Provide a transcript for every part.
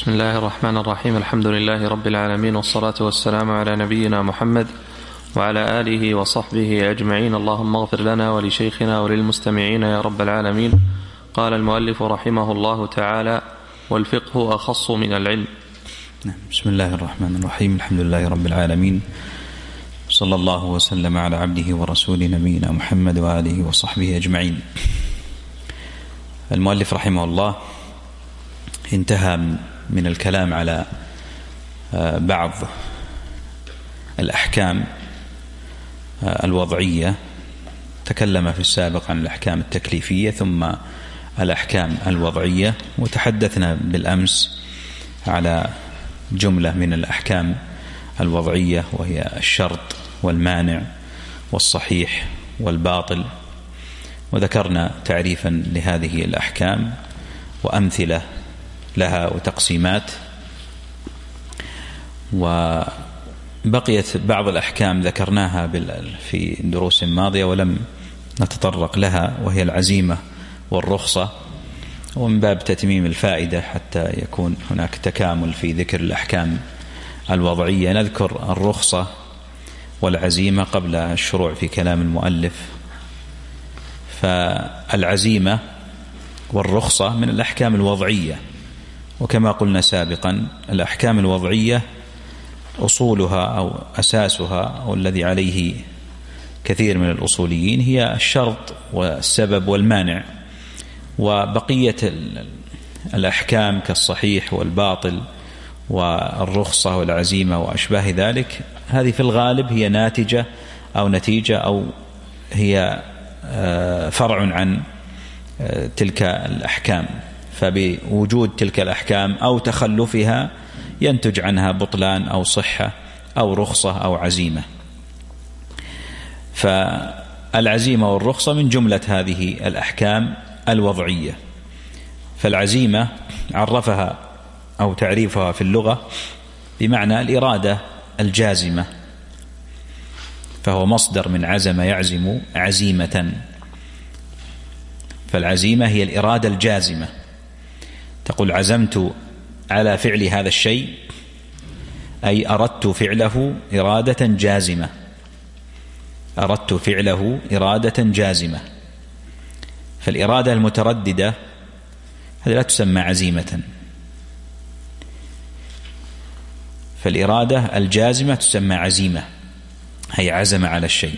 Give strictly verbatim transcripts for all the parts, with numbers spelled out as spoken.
بسم الله الرحمن الرحيم. الحمد لله رب العالمين، والصلاة والسلام على نبينا محمد وعلى آله وصحبه أجمعين. اللهم اغفر لنا ولشيخنا وللمستمعين يا رب العالمين. قال المؤلف رحمه الله تعالى: والفقه أخص من العلم. بسم الله الرحمن الرحيم. الحمد لله رب العالمين، صلى الله وسلم على عبده ورسوله نبينا محمد وآله وصحبه أجمعين. المؤلف رحمه الله انتهى من الكلام على بعض الأحكام الوضعية. تكلم في السابق عن الأحكام التكليفية ثم الأحكام الوضعية، وتحدثنا بالأمس على جملة من الأحكام الوضعية، وهي الشرط والمانع والصحيح والباطل، وذكرنا تعريفا لهذه الأحكام وأمثلة لها وتقسيمات. وبقيت بعض الأحكام ذكرناها في دروس ماضية ولم نتطرق لها، وهي العزيمة والرخصة، ومن باب تتميم الفائدة حتى يكون هناك تكامل في ذكر الأحكام الوضعية نذكر الرخصة والعزيمة قبل الشروع في كلام المؤلف. فالعزيمة والرخصة من الأحكام الوضعية، وكما قلنا سابقا الأحكام الوضعية أصولها أو أساسها أو الذي عليه كثير من الأصوليين هي الشرط والسبب والمانع، وبقية الأحكام كالصحيح والباطل والرخصة والعزيمة وأشباه ذلك هذه في الغالب هي ناتجة أو نتيجة أو هي فرع عن تلك الأحكام، فبوجود تلك الأحكام أو تخلفها ينتج عنها بطلان أو صحة أو رخصة أو عزيمة. فالعزيمة والرخصة من جملة هذه الأحكام الوضعية. فالعزيمة عرفها أو تعريفها في اللغة بمعنى الإرادة الجازمة، فهو مصدر من عزم يعزم عزيمة، فالعزيمة هي الإرادة الجازمة. تقول عزمت على فعل هذا الشيء، أي أردت فعله إرادة جازمة، أردت فعله إرادة جازمة. فالإرادة المترددة هذه لا تسمى عزيمة، فالإرادة الجازمة تسمى عزيمة، هي عزم على الشيء.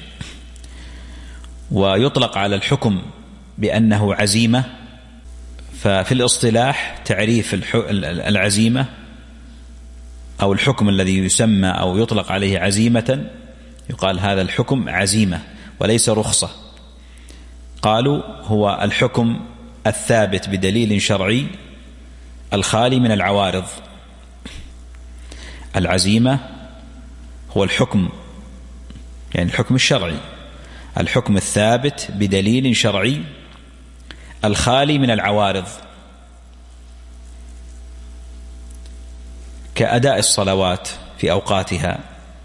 ويطلق على الحكم بأنه عزيمة، ففي الاصطلاح تعريف العزيمة أو الحكم الذي يسمى أو يطلق عليه عزيمة يقال هذا الحكم عزيمة وليس رخصة. قالوا هو الحكم الثابت بدليل شرعي الخالي من العوارض. العزيمة هو الحكم، يعني الحكم الشرعي، الحكم الثابت بدليل شرعي الخالي من العوارض، كأداء الصلوات في أوقاتها،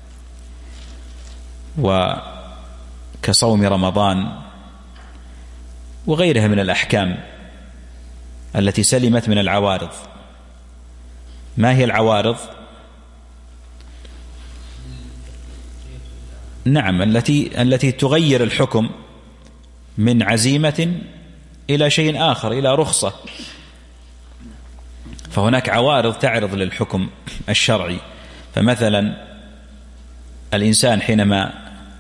وكصوم رمضان، وغيرها من الأحكام التي سلمت من العوارض. ما هي العوارض؟ نعم، التي التي تغير الحكم من عزيمة إلى شيء آخر، إلى رخصة. فهناك عوارض تعرض للحكم الشرعي. فمثلا الإنسان حينما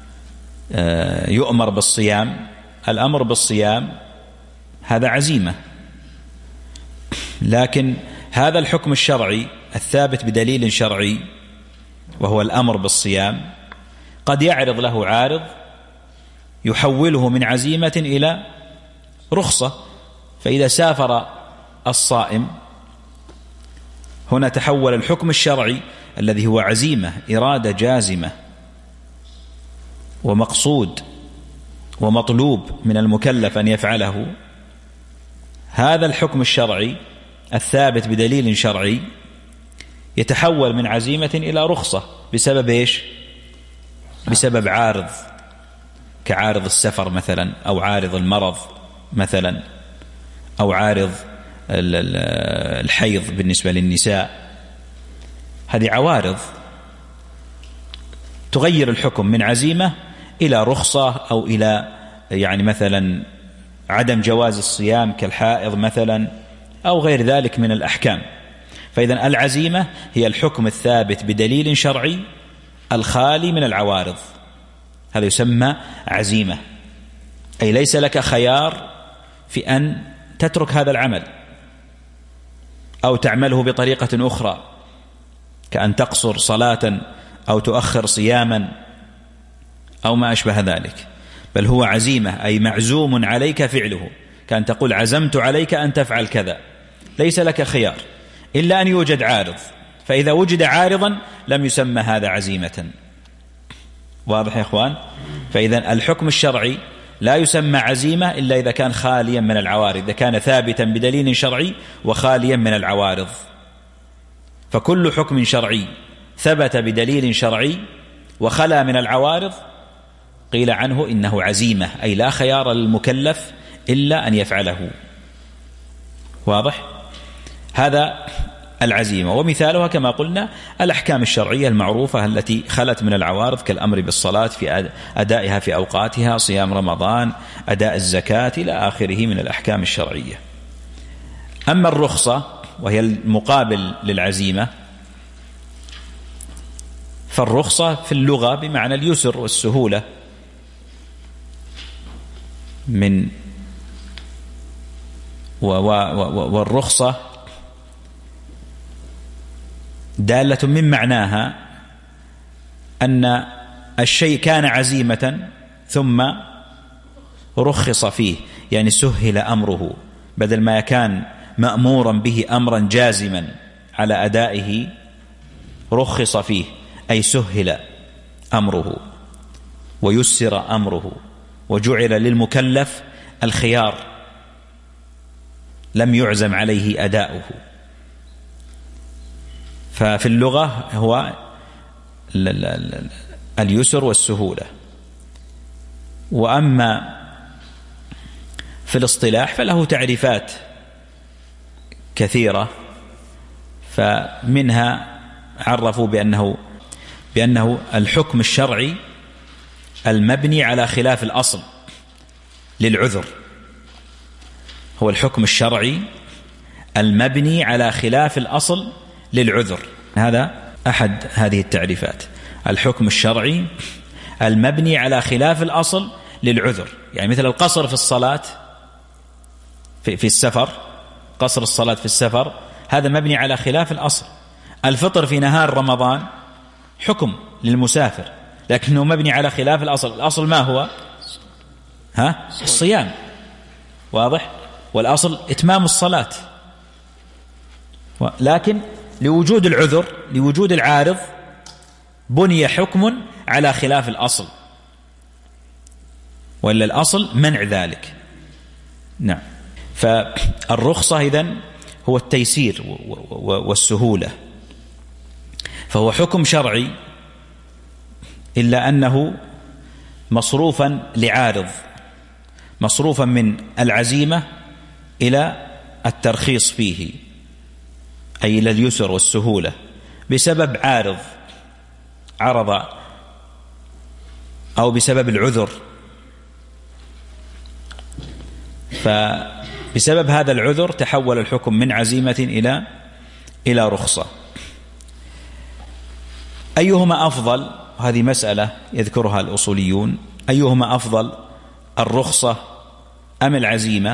يؤمر بالصيام، الأمر بالصيام هذا عزيمة، لكن هذا الحكم الشرعي الثابت بدليل شرعي وهو الأمر بالصيام قد يعرض له عارض يحوله من عزيمة إلى رخصة. فإذا سافر الصائم هنا تحول الحكم الشرعي الذي هو عزيمة، إرادة جازمة ومقصود ومطلوب من المكلف أن يفعله، هذا الحكم الشرعي الثابت بدليل شرعي يتحول من عزيمة إلى رخصة بسبب إيش؟ بسبب عارض، كعارض السفر مثلا، أو عارض المرض مثلا، أو عارض الحيض بالنسبة للنساء، هذه عوارض تغير الحكم من عزيمة إلى رخصة أو إلى يعني مثلا عدم جواز الصيام كالحائض مثلا أو غير ذلك من الأحكام. فإذا العزيمة هي الحكم الثابت بدليل شرعي الخالي من العوارض، هذا يسمى عزيمة، أي ليس لك خيار في أن تترك هذا العمل أو تعمله بطريقة أخرى، كأن تقصر صلاة أو تؤخر صياما أو ما أشبه ذلك، بل هو عزيمة أي معزوم عليك فعله، كأن تقول عزمت عليك أن تفعل كذا، ليس لك خيار إلا أن يوجد عارض، فإذا وجد عارضا لم يسمى هذا عزيمة. واضح يا إخوان؟ فإذا الحكم الشرعي لا يسمى عزيمة إلا إذا كان خاليا من العوارض، إذا كان ثابتا بدليل شرعي وخاليا من العوارض. فكل حكم شرعي ثبت بدليل شرعي وخلا من العوارض قيل عنه إنه عزيمة، أي لا خيار للمكلف إلا أن يفعله. واضح؟ هذا العزيمة، ومثالها كما قلنا الأحكام الشرعية المعروفة التي خلت من العوارض كالأمر بالصلاة في أدائها في أوقاتها، صيام رمضان، أداء الزكاة إلى آخره من الأحكام الشرعية. أما الرخصة وهي المقابل للعزيمة، فالرخصة في اللغة بمعنى اليسر والسهولة، من والرخصة دالة من معناها أن الشيء كان عزيمة ثم رخص فيه، يعني سهل أمره، بدل ما كان مأمورا به أمرا جازما على أدائه رخص فيه، أي سهل أمره ويسر أمره وجعل للمكلف الخيار، لم يعزم عليه أداؤه. ففي اللغة هو اليسر والسهولة. وأما في الاصطلاح فله تعريفات كثيرة، فمنها عرفوا بأنه بأنه الحكم الشرعي المبني على خلاف الأصل للعذر، هو الحكم الشرعي المبني على خلاف الأصل للعذر. هذا أحد هذه التعريفات، الحكم الشرعي المبني على خلاف الأصل للعذر، يعني مثل القصر في الصلاة في, في السفر، قصر الصلاة في السفر هذا مبني على خلاف الأصل. الفطر في نهار رمضان حكم للمسافر لكنه مبني على خلاف الأصل، الأصل ما هو؟ ها؟ الصيام. واضح؟ والأصل إتمام الصلاة، لكن لوجود العذر، لوجود العارض، بني حكم على خلاف الأصل، ولا الأصل منع ذلك. نعم. فالرخصة إذن هو التيسير والسهولة، فهو حكم شرعي إلا أنه مصروفا لعارض، مصروفا من العزيمة إلى الترخيص فيه، أي إلى اليسر والسهولة، بسبب عارض عرض أو بسبب العذر. فبسبب هذا العذر تحول الحكم من عزيمة إلى إلى رخصة. أيهما أفضل؟ هذه مسألة يذكرها الأصوليون، أيهما أفضل، الرخصة أم العزيمة؟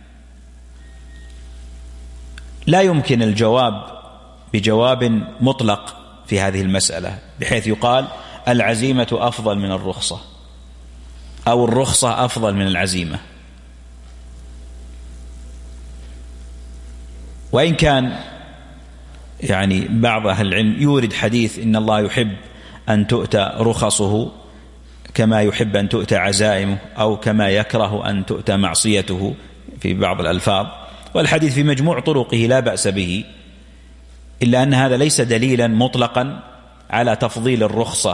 لا يمكن الجواب بجواب مطلق في هذه المسألة بحيث يقال العزيمة أفضل من الرخصة أو الرخصة أفضل من العزيمة. وإن كان يعني بعض أهل العلم يورد حديث إن الله يحب أن تؤتى رخصه كما يحب أن تؤتى عزائمه، أو كما يكره أن تؤتى معصيته في بعض الألفاظ، والحديث في مجموع طرقه لا بأس به، إلا أن هذا ليس دليلا مطلقا على تفضيل الرخصة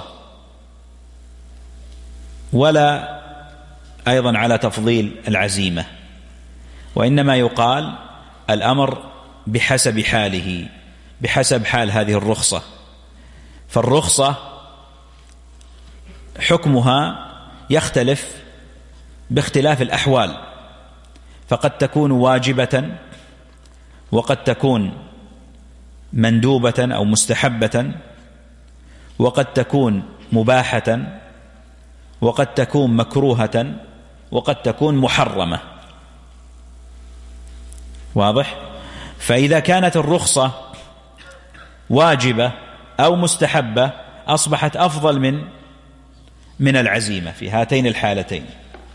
ولا أيضا على تفضيل العزيمة، وإنما يقال الأمر بحسب حاله، بحسب حال هذه الرخصة. فالرخصة حكمها يختلف باختلاف الأحوال، فقد تكون واجبة، وقد تكون مندوبة أو مستحبة، وقد تكون مباحة، وقد تكون مكروهة، وقد تكون محرمة. واضح؟ فإذا كانت الرخصة واجبة أو مستحبة أصبحت أفضل من من العزيمة في هاتين الحالتين.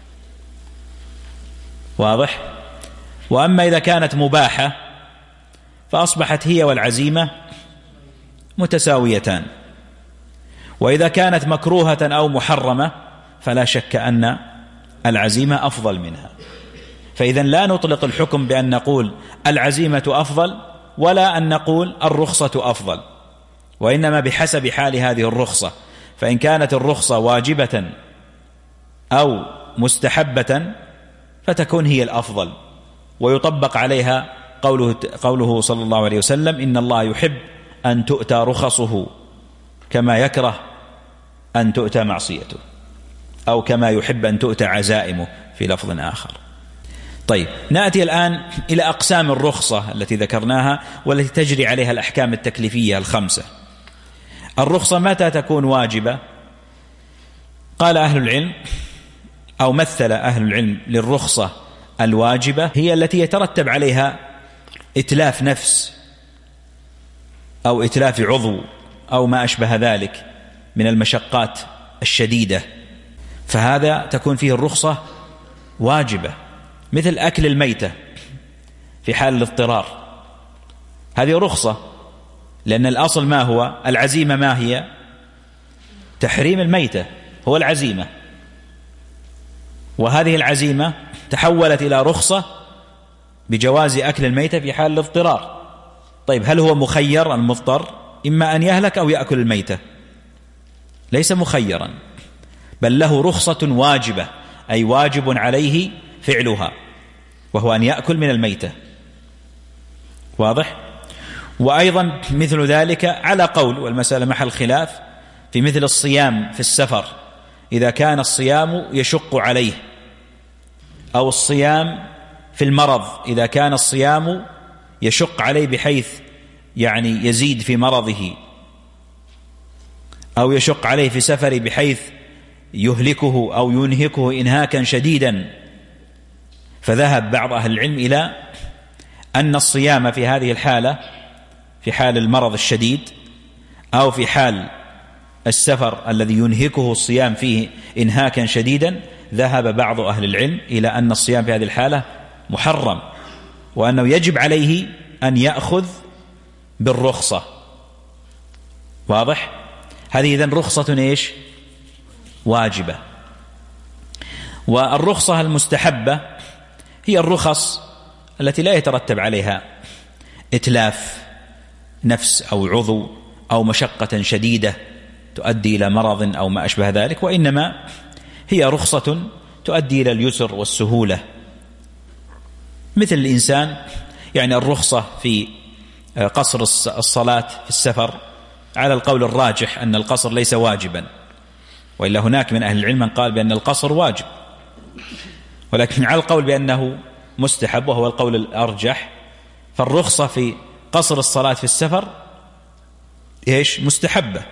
واضح؟ وأما إذا كانت مباحة فأصبحت هي والعزيمة متساويتان. وإذا كانت مكروهة أو محرمة فلا شك أن العزيمة أفضل منها. فإذا لا نطلق الحكم بأن نقول العزيمة أفضل ولا أن نقول الرخصة أفضل، وإنما بحسب حال هذه الرخصة. فإن كانت الرخصة واجبة أو مستحبة فتكون هي الأفضل، ويطبق عليها قوله, قوله صلى الله عليه وسلم: إن الله يحب أن تؤتى رخصه كما يكره أن تؤتى معصيته، أو كما يحب أن تؤتى عزائمه في لفظ آخر. طيب، نأتي الآن إلى أقسام الرخصة التي ذكرناها والتي تجري عليها الأحكام التكليفية الخمسة. الرخصة متى تكون واجبة؟ قال أهل العلم، أو مثل أهل العلم للرخصة الواجبة هي التي يترتب عليها إتلاف نفس أو إتلاف عضو أو ما أشبه ذلك من المشقات الشديدة، فهذا تكون فيه الرخصة واجبة، مثل أكل الميتة في حال الاضطرار، هذه رخصة، لأن الأصل ما هو؟ العزيمة ما هي؟ تحريم الميتة هو العزيمة، وهذه العزيمة تحولت إلى رخصة بجواز أكل الميتة في حال الاضطرار. طيب، هل هو مخير المضطر إما أن يهلك أو يأكل الميتة؟ ليس مخيرا، بل له رخصة واجبة، أي واجب عليه فعلها، وهو أن يأكل من الميتة. واضح؟ وأيضا مثل ذلك على قول، والمسألة محل خلاف، في مثل الصيام في السفر، إذا كان الصيام يشق عليه، أو الصيام في المرض إذا كان الصيام يشق عليه بحيث يعني يزيد في مرضه، أو يشق عليه في سفره بحيث يهلكه أو ينهكه إنهاكا شديدا. فذهب بعض أهل العلم إلى أن الصيام في هذه الحالة، في حال المرض الشديد أو في حال السفر الذي ينهكه الصيام فيه إنهاكا شديدا، ذهب بعض أهل العلم إلى أن الصيام في هذه الحالة محرم، وأنه يجب عليه أن يأخذ بالرخصة. واضح؟ هذه إذن رخصة إيش؟ واجبة. والرخصة المستحبة هي الرخص التي لا يترتب عليها إتلاف نفس أو عضو أو مشقة شديدة تؤدي إلى مرض أو ما أشبه ذلك، وإنما هي رخصة تؤدي إلى اليسر والسهولة. مثل الإنسان يعني الرخصة في قصر الصلاة في السفر، على القول الراجح أن القصر ليس واجبا، وإلا هناك من أهل العلم من قال بأن القصر واجب، ولكن على القول بأنه مستحب وهو القول الأرجح، فالرخصة في قصر الصلاة في السفر إيش؟ مستحبة.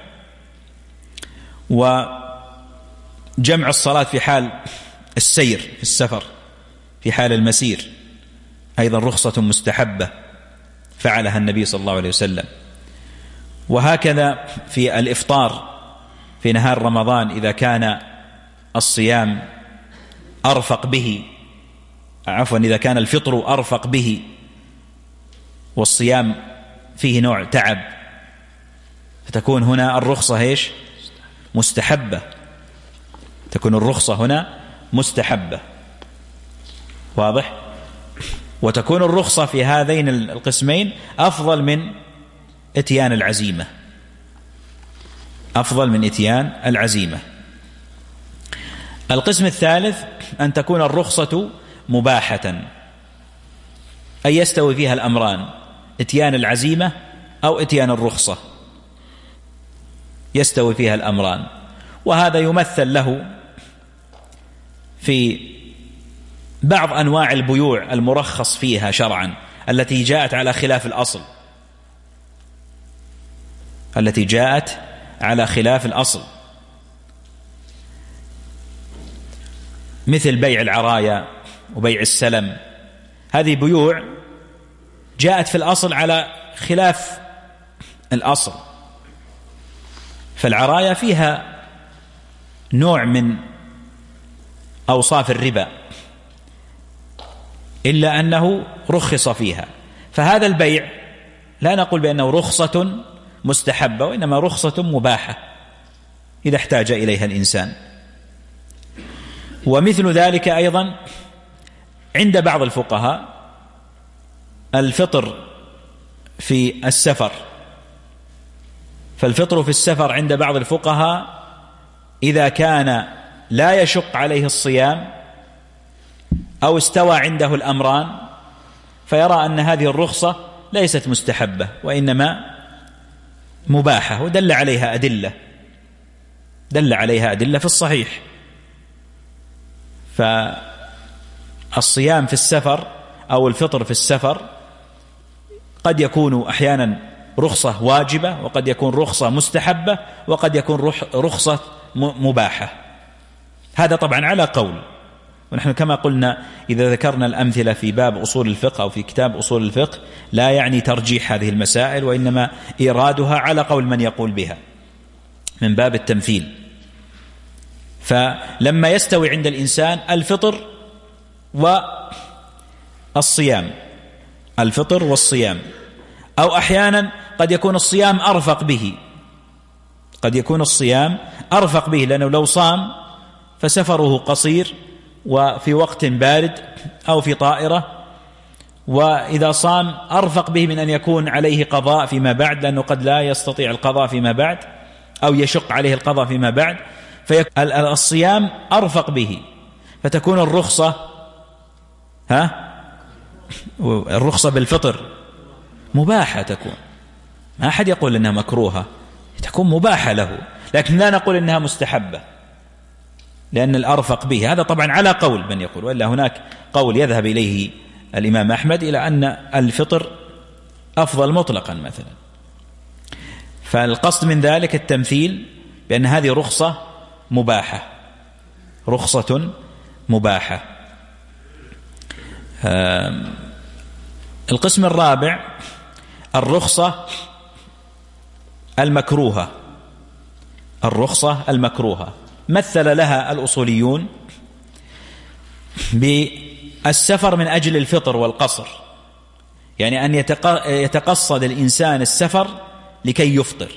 وجمع الصلاة في حال السير في السفر في حال المسير أيضا رخصة مستحبة فعلها النبي صلى الله عليه وسلم. وهكذا في الإفطار في نهار رمضان، إذا كان الصيام أرفق به، عفوا إذا كان الفطر أرفق به والصيام فيه نوع تعب، فتكون هنا الرخصة إيش؟ مستحبة، تكون الرخصة هنا مستحبة. واضح؟ وتكون الرخصة في هذين القسمين أفضل من اتيان العزيمة، أفضل من اتيان العزيمة. القسم الثالث أن تكون الرخصة مباحة، أن يستوي فيها الأمران، إتيان العزيمة أو إتيان الرخصة، يستوي فيها الأمران. وهذا يمثل له في بعض أنواع البيوع المرخص فيها شرعا التي جاءت على خلاف الأصل، التي جاءت على خلاف الأصل، مثل بيع العرايا وبيع السلم. هذه بيوع جاءت في الأصل على خلاف الأصل. فالعرايا فيها نوع من أوصاف الربا إلا أنه رخص فيها، فهذا البيع لا نقول بأنه رخصة مستحبة، وإنما رخصة مباحة إذا احتاج إليها الإنسان. ومثل ذلك أيضا عند بعض الفقهاء الفطر في السفر. فالفطر في السفر عند بعض الفقهاء إذا كان لا يشق عليه الصيام أو استوى عنده الأمران فيرى أن هذه الرخصة ليست مستحبة وإنما مباحة، ودل عليها أدلة دل عليها أدلة في الصحيح. فالصيام في السفر أو الفطر في السفر قد يكون أحيانا رخصة واجبة، وقد يكون رخصة مستحبة، وقد يكون رخصة مباحة. هذا طبعا على قول، ونحن كما قلنا إذا ذكرنا الأمثلة في باب أصول الفقه أو في كتاب أصول الفقه لا يعني ترجيح هذه المسائل، وإنما إيرادها على قول من يقول بها من باب التمثيل. فلما يستوي عند الإنسان الفطر والصيام، الفطر والصيام، أو أحيانا قد يكون الصيام أرفق به، قد يكون الصيام أرفق به لأنه لو صام فسفره قصير وفي وقت بارد أو في طائرة، وإذا صام أرفق به من أن يكون عليه قضاء فيما بعد، لأنه قد لا يستطيع القضاء فيما بعد أو يشق عليه القضاء فيما بعد، فالصيام أرفق به، فتكون الرخصة ها الرخصة بالفطر مباحة، تكون ما أحد يقول إنها مكروهة، تكون مباحة له، لكن لا نقول إنها مستحبة لأن الأرفق به. هذا طبعا على قول من يقول، وإلا هناك قول يذهب إليه الإمام أحمد إلى أن الفطر أفضل مطلقا مثلا. فالقصد من ذلك التمثيل بأن هذه رخصة مباحة، رخصة مباحة. القسم الرابع الرخصة المكروهة، الرخصة المكروهة مثل لها الأصوليون بالسفر من أجل الفطر والقصر، يعني أن يتقصد الإنسان السفر لكي يفطر،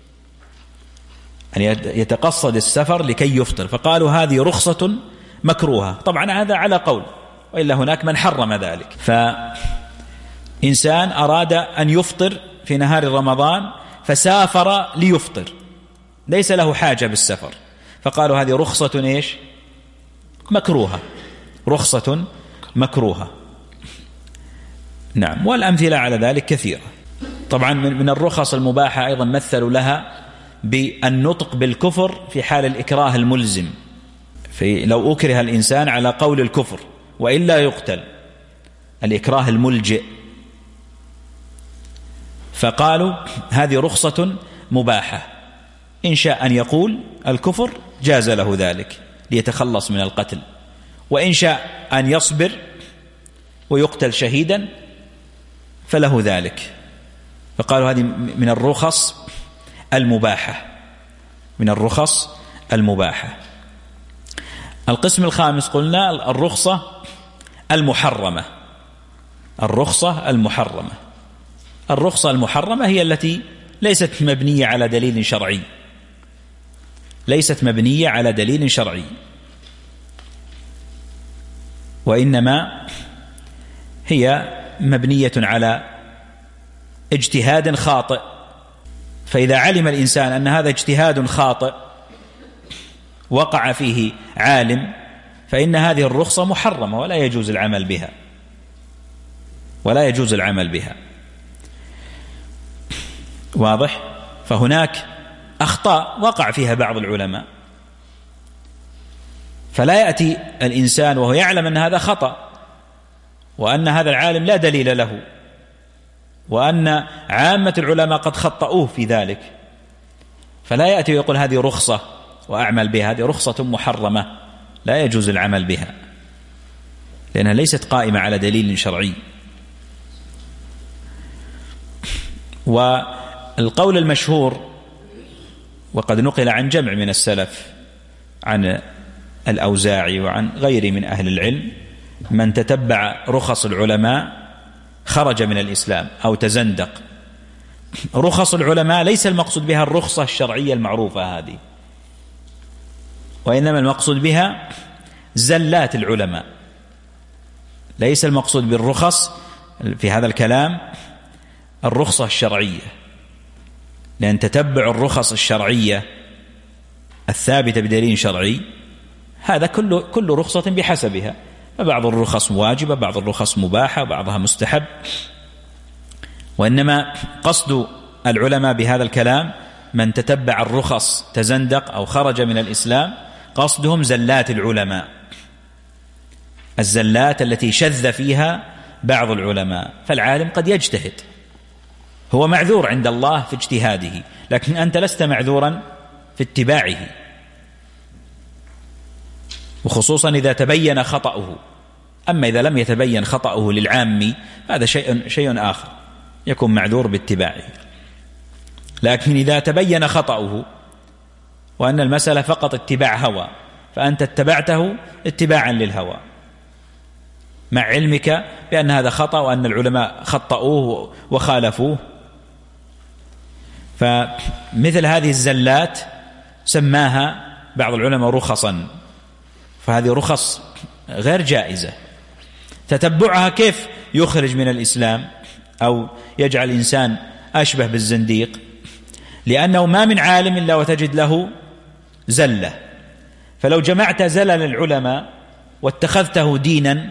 أن يتقصد السفر لكي يفطر، فقالوا هذه رخصة مكروهة. طبعا هذا على قول، وإلا هناك من حرم ذلك. فإنسان أراد أن يفطر في نهار رمضان فسافر ليفطر، ليس له حاجة بالسفر، فقالوا هذه رخصة إيش؟ مكروهة، رخصة مكروهة. نعم، والأمثلة على ذلك كثيرة. طبعا من الرخص المباحة أيضا مثلوا لها بالنطق بالكفر في حال الإكراه الملزم، في لو أكره الإنسان على قول الكفر وإلا يقتل، الإكراه الملجئ، فقالوا هذه رخصة مباحة، إن شاء أن يقول الكفر جاز له ذلك ليتخلص من القتل، وإن شاء أن يصبر ويقتل شهيدا فله ذلك. فقالوا هذه من الرخص المباحة، من الرخص المباحة. القسم الخامس قلنا الرخصة المحرمة، الرخصة المحرمة. الرخصة المحرمة هي التي ليست مبنية على دليل شرعي، ليست مبنية على دليل شرعي، وإنما هي مبنية على اجتهاد خاطئ. فإذا علم الإنسان أن هذا اجتهاد خاطئ وقع فيه عالم، فإن هذه الرخصة محرمة ولا يجوز العمل بها. ولا يجوز العمل بها. واضح؟ فهناك أخطاء وقع فيها بعض العلماء، فلا يأتي الإنسان وهو يعلم أن هذا خطأ وأن هذا العالم لا دليل له وأن عامة العلماء قد خطأوه في ذلك، فلا يأتي ويقول هذه رخصة وأعمل بها، هذه رخصة محرمة لا يجوز العمل بها لأنها ليست قائمة على دليل شرعي. والقول المشهور وقد نقل عن جمع من السلف عن الأوزاعي وعن غيره من أهل العلم من تتبع رخص العلماء خرج من الإسلام أو تزندق. رخص العلماء ليس المقصود بها الرخصة الشرعية المعروفة هذه، وإنما المقصود بها زلات العلماء. ليس المقصود بالرخص في هذا الكلام الرخصة الشرعية، لأن تتبع الرخص الشرعية الثابتة بدليل شرعي هذا كل كل رخصة بحسبها، فبعض الرخص واجبة، بعض الرخص مباحة، بعضها مستحب. وإنما قصد العلماء بهذا الكلام من تتبع الرخص تزندق أو خرج من الإسلام، قصدهم زلات العلماء، الزلات التي شذ فيها بعض العلماء. فالعالم قد يجتهد، هو معذور عند الله في اجتهاده، لكن أنت لست معذورا في اتباعه، وخصوصا إذا تبين خطأه. أما إذا لم يتبين خطأه للعامي هذا شيء شيء آخر، يكون معذور باتباعه. لكن إذا تبين خطأه وأن المسألة فقط اتباع هوى، فأنت اتبعته اتباعا للهوى مع علمك بأن هذا خطأ وأن العلماء خطأوه وخالفوه. فمثل هذه الزلات سماها بعض العلماء رخصا، فهذه رخص غير جائزة. تتبعها كيف يخرج من الإسلام أو يجعل الإنسان أشبه بالزنديق؟ لأنه ما من عالم إلا وتجد له زلة، فلو جمعت زلل العلماء واتخذته دينا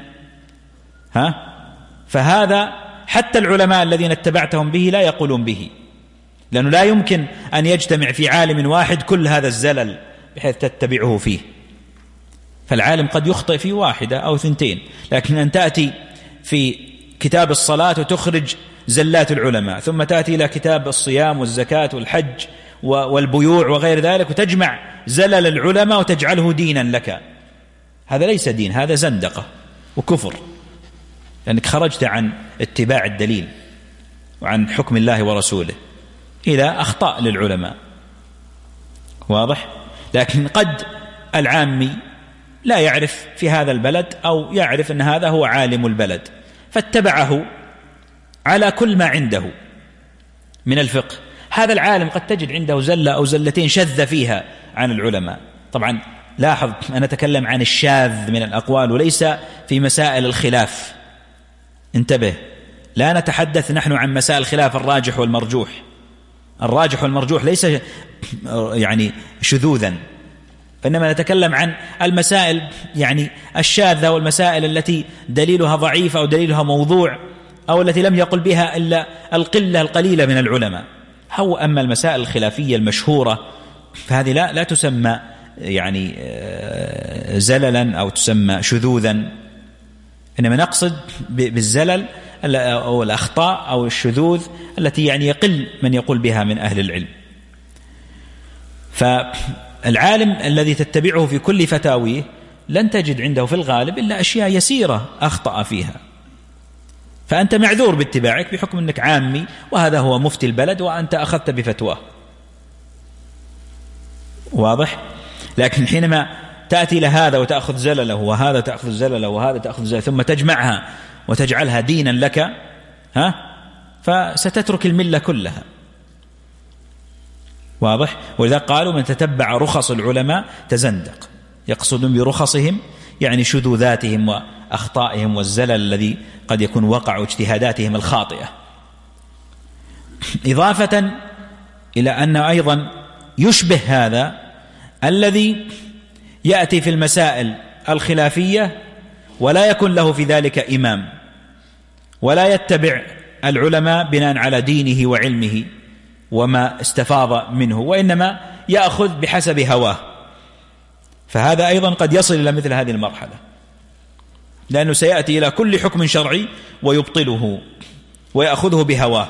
ها فهذا حتى العلماء الذين اتبعتهم به لا يقولون به، لأنه لا يمكن أن يجتمع في عالم واحد كل هذا الزلل بحيث تتبعه فيه. فالعالم قد يخطئ في واحدة أو ثنتين، لكن أن تأتي في كتاب الصلاة وتخرج زلات العلماء، ثم تأتي إلى كتاب الصيام والزكاة والحج والبيوع وغير ذلك وتجمع زلل العلماء وتجعله دينا لك، هذا ليس دين، هذا زندقة وكفر، لأنك خرجت عن اتباع الدليل وعن حكم الله ورسوله إلى أخطاء للعلماء. واضح؟ لكن قد العامي لا يعرف في هذا البلد أو يعرف أن هذا هو عالم البلد فاتبعه على كل ما عنده من الفقه. هذا العالم قد تجد عنده زلة أو زلتين شذ فيها عن العلماء. طبعا لاحظ أنا أتكلم عن الشاذ من الأقوال وليس في مسائل الخلاف، انتبه، لا نتحدث نحن عن مسائل الخلاف الراجح والمرجوح. الراجح والمرجوح ليس يعني شذوذا، إنما نتكلم عن المسائل يعني الشاذة والمسائل التي دليلها ضعيف أو دليلها موضوع أو التي لم يقل بها إلا القلة القليلة من العلماء. هو أما المسائل الخلافية المشهورة فهذه لا لا تسمى يعني زللا أو تسمى شذوذا، إنما نقصد بالزلل أو الأخطاء أو الشذوذ التي يعني يقل من يقول بها من أهل العلم. فالعالم الذي تتبعه في كل فتاويه لن تجد عنده في الغالب إلا أشياء يسيرة أخطأ فيها، فأنت معذور باتباعك بحكم أنك عامي وهذا هو مفتي البلد وأنت أخذت بفتواه. واضح؟ لكن حينما تأتي لهذا وتأخذ زلله وهذا تأخذ زلله وهذا تأخذ زلله ثم تجمعها وتجعلها دينا لك ها فستترك الملة كلها. واضح؟ ولذا قالوا من تتبع رخص العلماء تزندق، يقصدون برخصهم يعني شذوذاتهم وأخطائهم والزلل الذي قد يكون وقع اجتهاداتهم الخاطئة. إضافة إلى أن أيضا يشبه هذا الذي يأتي في المسائل الخلافية ولا يكون له في ذلك إمام ولا يتبع العلماء بناء على دينه وعلمه وما استفاض منه، وإنما يأخذ بحسب هواه، فهذا أيضا قد يصل إلى مثل هذه المرحلة، لأنه سيأتي إلى كل حكم شرعي ويبطله ويأخذه بهواه،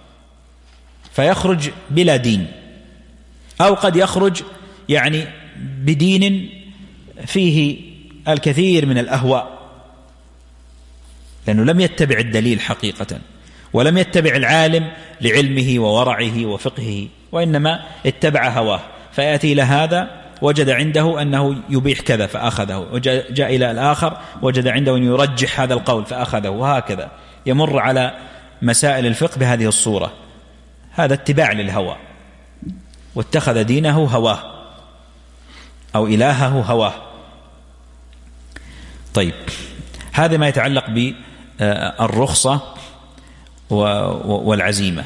فيخرج بلا دين، أو قد يخرج يعني بدين فيه الكثير من الأهواء، لأنه لم يتبع الدليل حقيقة، ولم يتبع العالم لعلمه وورعه وفقهه، وإنما اتبع هواه، فيأتي إلى هذا وجد عنده أنه يبيح كذا فأخذه، وجاء إلى الآخر وجد عنده أن يرجح هذا القول فأخذه، وهكذا يمر على مسائل الفقه بهذه الصورة. هذا اتباع للهوى، واتخذ دينه هواه أو إلهه هواه. طيب، هذا ما يتعلق بالرخصة والعزيمة.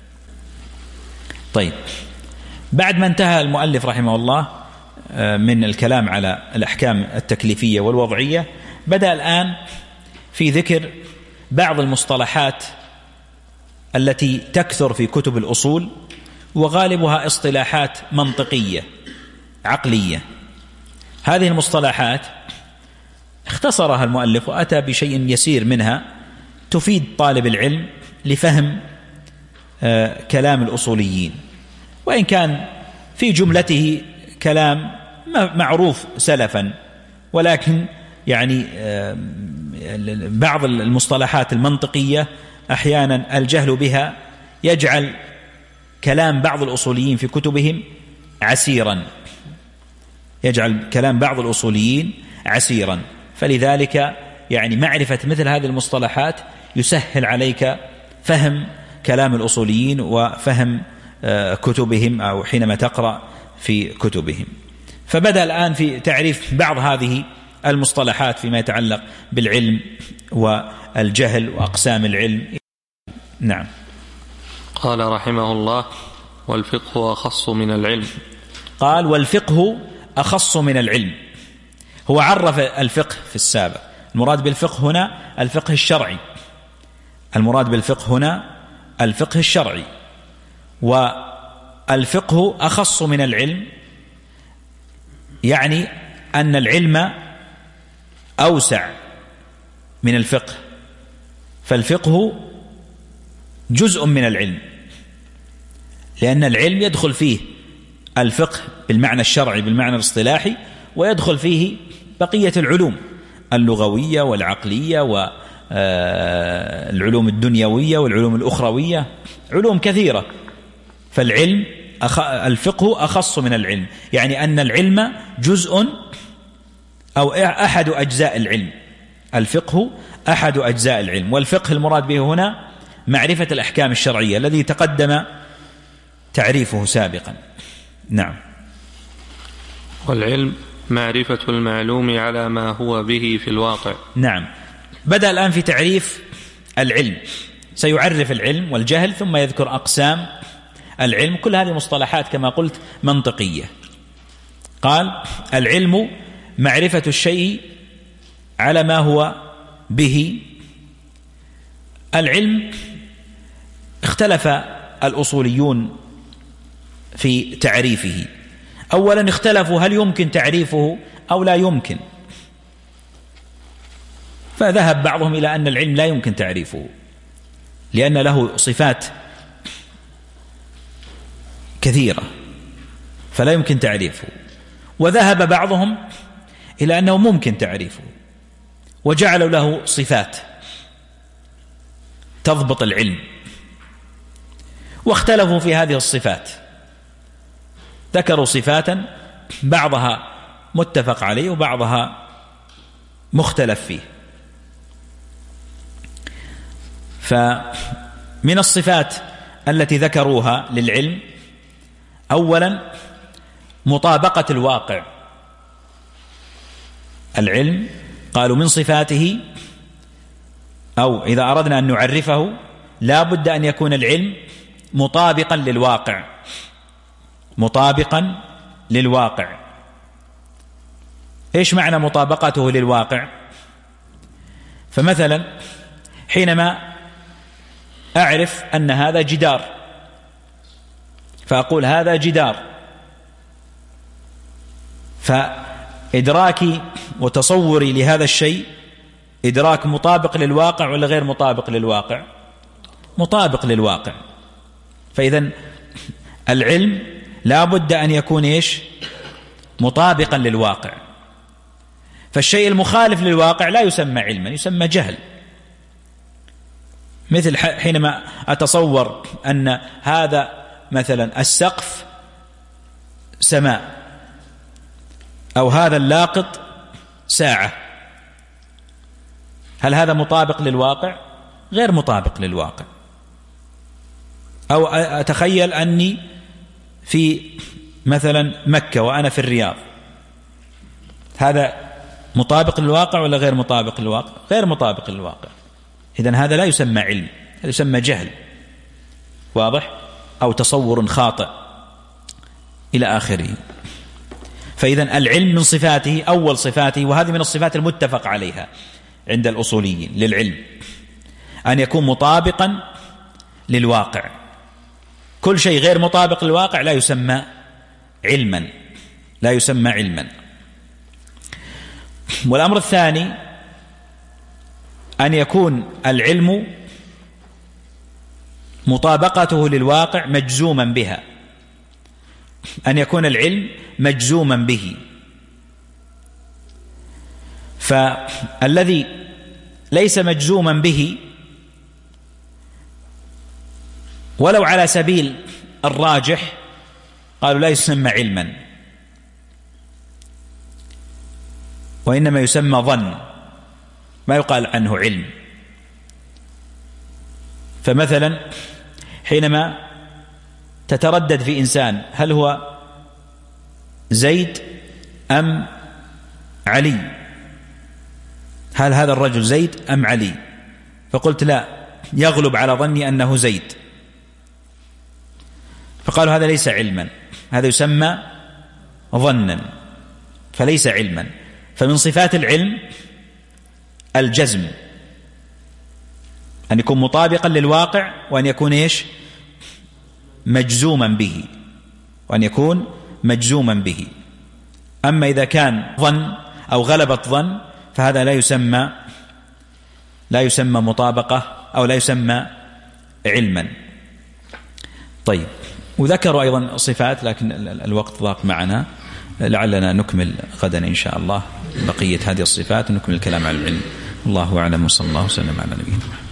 طيب، بعد ما انتهى المؤلف رحمه الله من الكلام على الأحكام التكليفية والوضعية، بدأ الآن في ذكر بعض المصطلحات التي تكثر في كتب الأصول، وغالبها اصطلاحات منطقية عقلية. هذه المصطلحات اختصرها المؤلف وأتى بشيء يسير منها تفيد طالب العلم لفهم آه كلام الأصوليين، وإن كان في جملته كلام معروف سلفا، ولكن يعني آه بعض المصطلحات المنطقية أحيانا الجهل بها يجعل كلام بعض الأصوليين في كتبهم عسيرا، يجعل كلام بعض الأصوليين عسيرا، فلذلك يعني معرفة مثل هذه المصطلحات يسهل عليك فهم كلام الأصوليين وفهم كتبهم أو حينما تقرأ في كتبهم. فبدأ الآن في تعريف بعض هذه المصطلحات فيما يتعلق بالعلم والجهل وأقسام العلم. نعم. قال رحمه الله: والفقه أخص من العلم. قال: والفقه أخص من العلم. هو عرف الفقه في السابق، المراد بالفقه هنا الفقه الشرعي، المراد بالفقه هنا الفقه الشرعي، والفقه أخص من العلم، يعني أن العلم أوسع من الفقه، فالفقه جزء من العلم، لأن العلم يدخل فيه الفقه بالمعنى الشرعي بالمعنى الاصطلاحي، ويدخل فيه بقية العلوم اللغوية والعقلية والعلوم الدنيوية والعلوم الأخروية، علوم كثيرة. فالعلم أخ... الفقه أخص من العلم، يعني أن العلم جزء أو أحد أجزاء العلم، الفقه أحد أجزاء العلم. والفقه المراد به هنا معرفة الأحكام الشرعية الذي تقدم تعريفه سابقا. نعم. والعلم معرفة المعلوم على ما هو به في الواقع. نعم. بدأ الآن في تعريف العلم، سيعرف العلم والجهل ثم يذكر أقسام العلم. كل هذه مصطلحات كما قلت منطقية. قال: العلم معرفة الشيء على ما هو به. العلم اختلف الأصوليون في تعريفه. أولا اختلفوا هل يمكن تعريفه أو لا يمكن، فذهب بعضهم إلى أن العلم لا يمكن تعريفه لأن له صفات كثيرة فلا يمكن تعريفه، وذهب بعضهم إلى أنه ممكن تعريفه وجعلوا له صفات تضبط العلم، واختلفوا في هذه الصفات، ذكروا صفات بعضها متفق عليه وبعضها مختلف فيه. فمن الصفات التي ذكروها للعلم أولا مطابقة الواقع. العلم قالوا من صفاته، أو إذا أردنا أن نعرفه لا بد أن يكون العلم مطابقا للواقع، مطابقا للواقع. إيش معنى مطابقته للواقع؟ فمثلا حينما أعرف أن هذا جدار فأقول هذا جدار، فإدراكي وتصوري لهذا الشيء إدراك مطابق للواقع ولا غير مطابق للواقع؟ مطابق للواقع. فإذن العلم لا بد أن يكون إيش؟ مطابقا للواقع. فالشيء المخالف للواقع لا يسمى علما، يسمى جهل. مثل حينما أتصور أن هذا مثلا السقف سماء، أو هذا اللاقط ساعة، هل هذا مطابق للواقع؟ غير مطابق للواقع. أو أتخيل أني في مثلا مكة وأنا في الرياض، هذا مطابق للواقع ولا غير مطابق للواقع؟ غير مطابق للواقع. إذن هذا لا يسمى علم، هذا يسمى جهل. واضح؟ أو تصور خاطئ إلى آخره. فإذن العلم من صفاته، أول صفاته، وهذه من الصفات المتفق عليها عند الأصوليين للعلم، أن يكون مطابقا للواقع. كل شيء غير مطابق للواقع لا يسمى علما، لا يسمى علما. والأمر الثاني أن يكون العلم مطابقته للواقع مجزوما بها، أن يكون العلم مجزوما به. فالذي ليس مجزوما به ولو على سبيل الراجح قالوا لا يسمى علما، وإنما يسمى ظن، ما يقال عنه علم. فمثلا حينما تتردد في إنسان هل هو زيد أم علي، هل هذا الرجل زيد أم علي، فقلت لا، يغلب على ظني أنه زيد، فقالوا هذا ليس علما، هذا يسمى ظنا فليس علما. فمن صفات العلم الجزم، أن يكون مطابقا للواقع، وأن يكون إيش؟ مجزوما به، وأن يكون مجزوما به. أما إذا كان ظن أو غلبة ظن فهذا لا يسمى لا يسمى مطابقة أو لا يسمى علما. طيب، وذكروا أيضا صفات لكن الوقت ضاق معنا، لعلنا نكمل غدا إن شاء الله بقية هذه الصفات ونكمل الكلام على العلم. الله أعلم، وصلى الله وسلم على نبينا محمد.